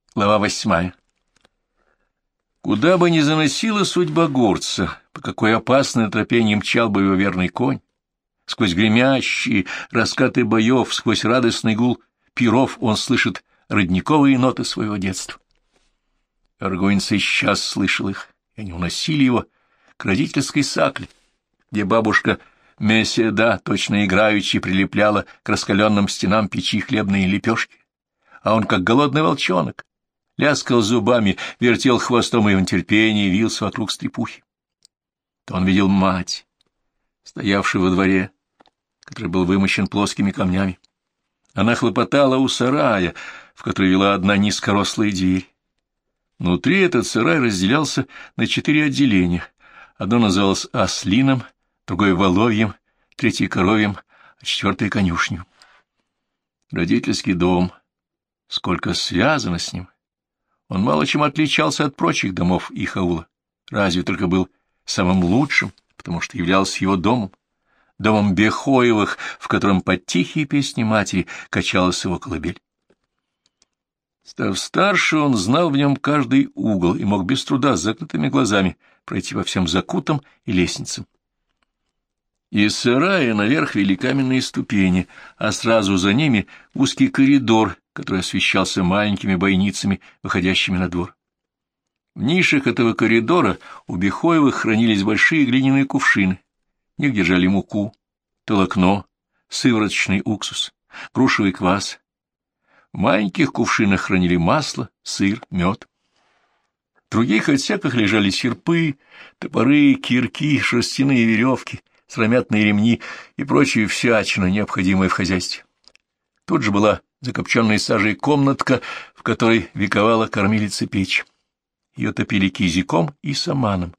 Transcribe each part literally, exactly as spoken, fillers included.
Глава восьмая. Куда бы ни заносила судьба горца, по какой опасной тропе ни мчал бы его верный конь, сквозь гремящие раскаты боев, сквозь радостный гул пиров он слышит родниковые ноты своего детства. Аргонец сейчас слышал их, и они уносили его к родительской сакле, где бабушка Меседа, точно играючи, прилепляла к раскаленным стенам печи хлебные лепешки, а он, как голодный волчонок, ляскал зубами, вертел хвостом и в нетерпении вился вокруг стрепухи. То он видел мать, стоявшую во дворе, который был вымощен плоскими камнями. Она хлопотала у сарая, в который вела одна низкорослая дверь. Внутри этот сарай разделялся на четыре отделения. Одно называлось ослином, другое — воловьем, третье — коровьем, а четвертое — конюшню. Родительский дом. Сколько связано с ним! Он мало чем отличался от прочих домов их аула, разве только был самым лучшим, потому что являлся его домом, домом Бехоевых, в котором под тихие песни матери качалась его колыбель. Став старше, он знал в нем каждый угол и мог без труда с закрытыми глазами пройти по всем закутам и лестницам. Из сарая наверх вели каменные ступени, а сразу за ними узкий коридор, который освещался маленькими бойницами, выходящими на двор. В нишах этого коридора у Бехоевых хранились большие глиняные кувшины. В них держали муку, толокно, сывороточный уксус, грушевый квас. В маленьких кувшинах хранили масло, сыр, мед. В других отсеках лежали серпы, топоры, кирки, шерстяные веревки, сыромятные ремни и прочие всячина, необходимые в хозяйстве. Тут же была закопченная сажей комнатка, в которой вековала кормилица печь. Ее топили кизиком и саманом.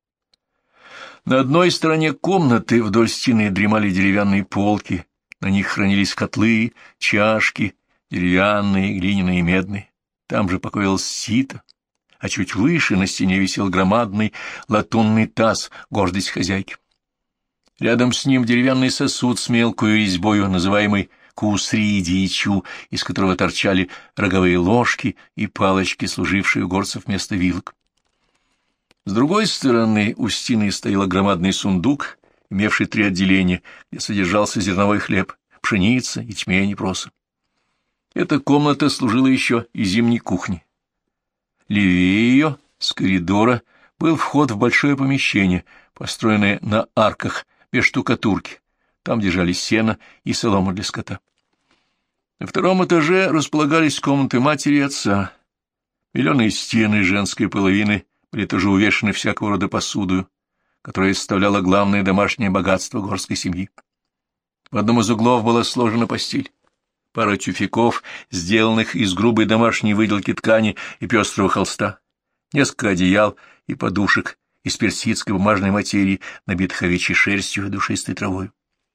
На одной стороне комнаты вдоль стены дремали деревянные полки, на них хранились котлы, чашки, деревянные, глиняные и медные. Там же покоилось сито, а чуть выше на стене висел громадный латунный таз, гордость хозяйки. Рядом с ним деревянный сосуд с мелкою резьбою, называемый кусридичу, из которого торчали роговые ложки и палочки, служившие у горцев вместо вилок. С другой стороны у стены стоял громадный сундук, имевший три отделения, где содержался зерновой хлеб, пшеница, ячмень и проса. Эта комната служила еще и зимней кухней. Левее ее, с коридора, был вход в большое помещение, построенное на арках, без штукатурки. Там держали сено и солому для скота. На втором этаже располагались комнаты матери и отца. Беленые стены женской половины были тоже увешаны всякого рода посудою, которая составляла главное домашнее богатство горской семьи. В одном из углов была сложена постель. Пара тюфяков, сделанных из грубой домашней выделки ткани и пестрого холста, несколько одеял и подушек из персидской бумажной материи, набитых овечьей шерстью и душистой травой.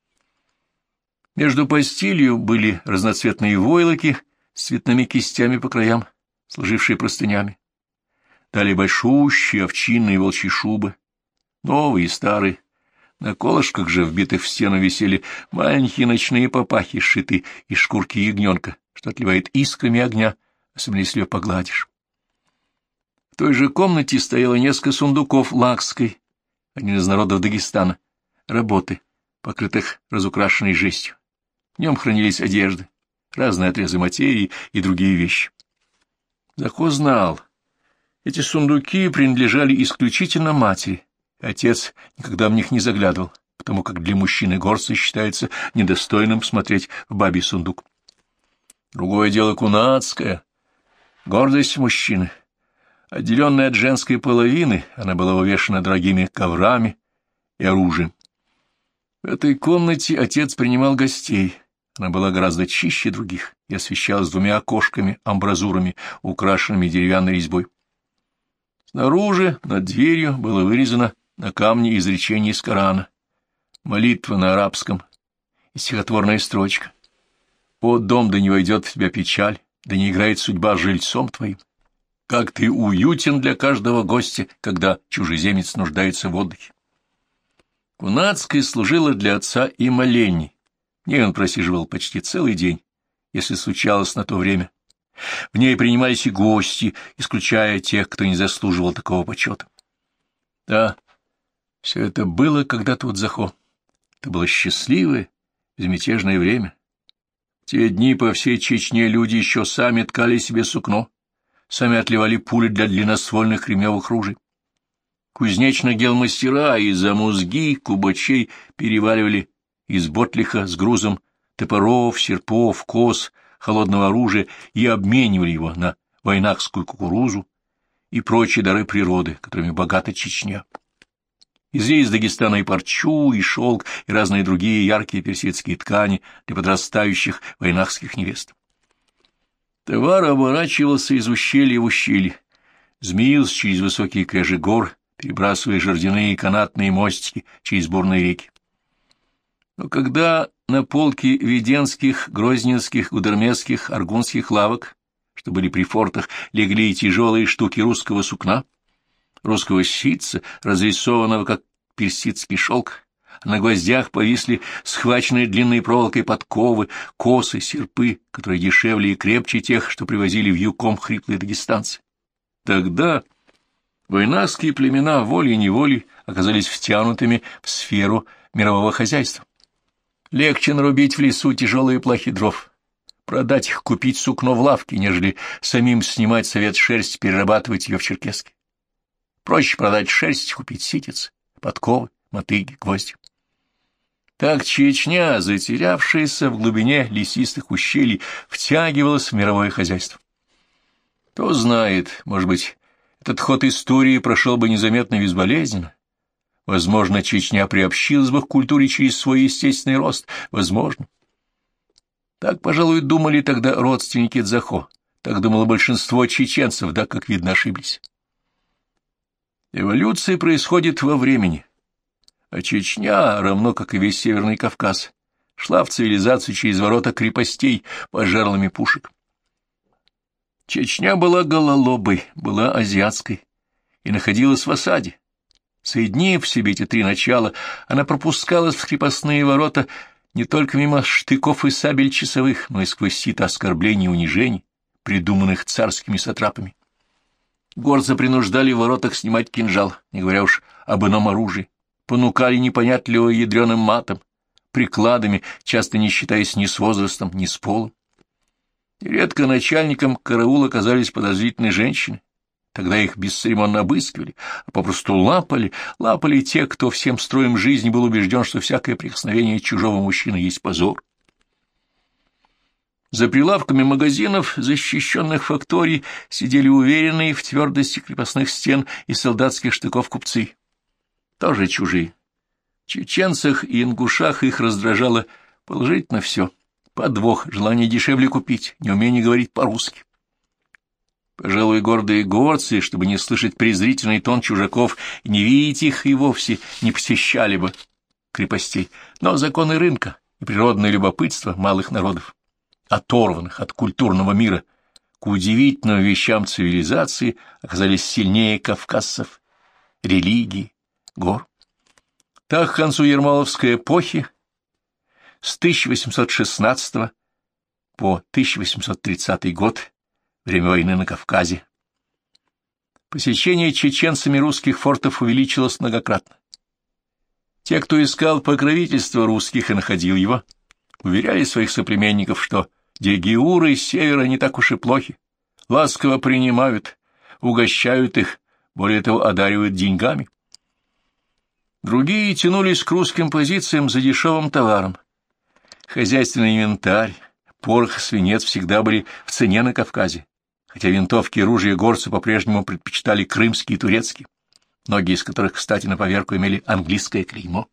Между постелью были разноцветные войлоки с цветными кистями по краям, служившие простынями. Далее большущие овчинные и волчьи шубы, новые и старые. На колышках же, вбитых в стену, висели маленькие ночные папахи, сшитые из шкурки ягненка, что отливает искрами огня, особенно если ее погладишь. В той же комнате стояло несколько сундуков лакской, один из народов Дагестана, работы, покрытых разукрашенной жестью. В нем хранились одежды, разные отрезы материи и другие вещи. Захо знал, эти сундуки принадлежали исключительно матери. Отец никогда в них не заглядывал, потому как для мужчины горца считается недостойным смотреть в бабий сундук. Другое дело кунацкое, гордость мужчины. Отделенная от женской половины, она была увешана дорогими коврами и оружием. В этой комнате отец принимал гостей. Она была гораздо чище других и освещалась двумя окошками-амбразурами, украшенными деревянной резьбой. Снаружи, над дверью, было вырезано на камне изречение из Корана, молитва на арабском и стихотворная строчка. «О, дом, да не войдет в тебя печаль, да не играет судьба жильцом твоим. Как ты уютен для каждого гостя, когда чужеземец нуждается в отдыхе». Кунацкая служила для отца и молений. В ней он просиживал почти целый день, если случалось на то время, В ней принимались и гости, исключая тех, кто не заслуживал такого почета. Да, все это было когда-то в Дзахо. Это было счастливое, безмятежное время. В те дни по всей Чечне люди еще сами ткали себе сукно, сами отливали пули для длинноствольных кремневых ружей. Кузнечных дел мастера из-за мозги кубачей переваливали из ботлиха с грузом топоров, серпов, кос, холодного оружия и обменивали его на войнахскую кукурузу и прочие дары природы, которыми богата Чечня. Везли из Дагестана и парчу, и шелк, и разные другие яркие персидские ткани для подрастающих войнахских невест. Товар оборачивался из ущелья в ущелье, змеился через высокие кряжи гор, перебрасывая жердяные и канатные мостики через бурные реки. Но когда на полки веденских, грозненских, гудермесских, аргунских лавок, что были при фортах, легли тяжелые штуки русского сукна, русского ситца, разрисованного как персидский шелк, а на гвоздях повисли схваченные длинной проволокой подковы, косы, серпы, которые дешевле и крепче тех, что привозили в Юком хриплые дагестанцы. Тогда войнахские племена волей-неволей оказались втянутыми в сферу мирового хозяйства. Легче нарубить в лесу тяжелые плахи дров, продать их, купить сукно в лавке, нежели самим снимать совет шерсть, перерабатывать ее в черкеске. Проще продать шерсть, купить ситец, подковы, мотыги, гвозди. Так Чечня, затерявшаяся в глубине лесистых ущелий, втягивалась в мировое хозяйство. Кто знает, может быть, этот ход истории прошел бы незаметно и безболезненно. Возможно, Чечня приобщилась бы к культуре через свой естественный рост. Возможно. Так, пожалуй, думали тогда родственники Дзахо. Так думало большинство чеченцев, да, как видно, ошиблись. Эволюция происходит во времени, а Чечня, равно как и весь Северный Кавказ, шла в цивилизацию через ворота крепостей под жерлами пушек. Чечня была гололобой, была азиатской и находилась в осаде. Соединив в себе эти три начала, она пропускалась в крепостные ворота не только мимо штыков и сабель часовых, но и сквозь сито оскорблений и унижений, придуманных царскими сатрапами. Горцы принуждали в воротах снимать кинжал, не говоря уж об ином оружии, понукали непонятливо ядреным матом, прикладами, часто не считаясь ни с возрастом, ни с полом. Редко начальником караула оказались подозрительные женщины. Тогда их бесцеремонно обыскивали, а попросту лапали, лапали те, кто всем строем жизни был убежден, что всякое прикосновение чужого мужчины есть позор. За прилавками магазинов, защищенных факторий, сидели уверенные в твердости крепостных стен и солдатских штыков купцы. Тоже чужие. В чеченцах и ингушах их раздражало положительно все. Подвох, желание дешевле купить, неумение говорить по-русски. Пожалуй, гордые горцы, чтобы не слышать презрительный тон чужаков и не видеть их, и вовсе не посещали бы крепостей. Но законы рынка и природное любопытство малых народов, оторванных от культурного мира, к удивительным вещам цивилизации, оказались сильнее кавказцев, религии, гор. Так к концу Ермоловской эпохи с тысяча восемьсот шестнадцатого по тысяча восемьсот тридцатый год, время войны на Кавказе, посещение чеченцами русских фортов увеличилось многократно. Те, кто искал покровительства русских и находил его, уверяли своих соплеменников, что дегиуры с севера не так уж и плохи, ласково принимают, угощают их, более того, одаривают деньгами. Другие тянулись к русским позициям за дешевым товаром. Хозяйственный инвентарь, порох и свинец всегда были в цене на Кавказе, хотя винтовки и ружья горцы по-прежнему предпочитали крымские и турецкие, многие из которых, кстати, на поверку имели английское клеймо.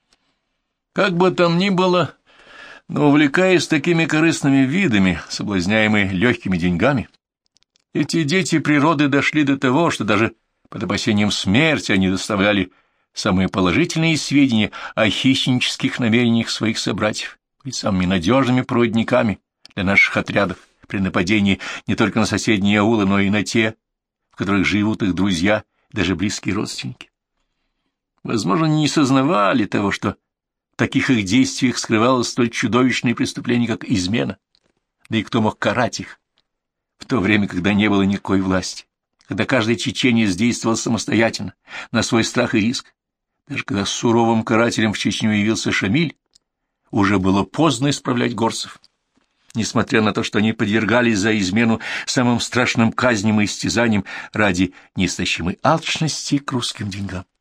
Как бы там ни было, но, увлекаясь такими корыстными видами, соблазняемые легкими деньгами, эти дети природы дошли до того, что даже под опасением смерти они доставляли самые положительные сведения о хищнических намерениях своих собратьев, и самыми надежными проводниками для наших отрядов при нападении не только на соседние аулы, но и на те, в которых живут их друзья, даже близкие родственники. Возможно, они не сознавали того, что в таких их действиях скрывалось столь чудовищное преступление, как измена, да и кто мог карать их. в то время, когда не было никакой власти, когда каждый чеченец действовал самостоятельно, на свой страх и риск. Даже когда с суровым карателем в Чечню явился Шамиль, уже было поздно исправлять горцев. Несмотря на то, что они подвергались за измену самым страшным казням и истязаниям ради неистощимой алчности к русским деньгам.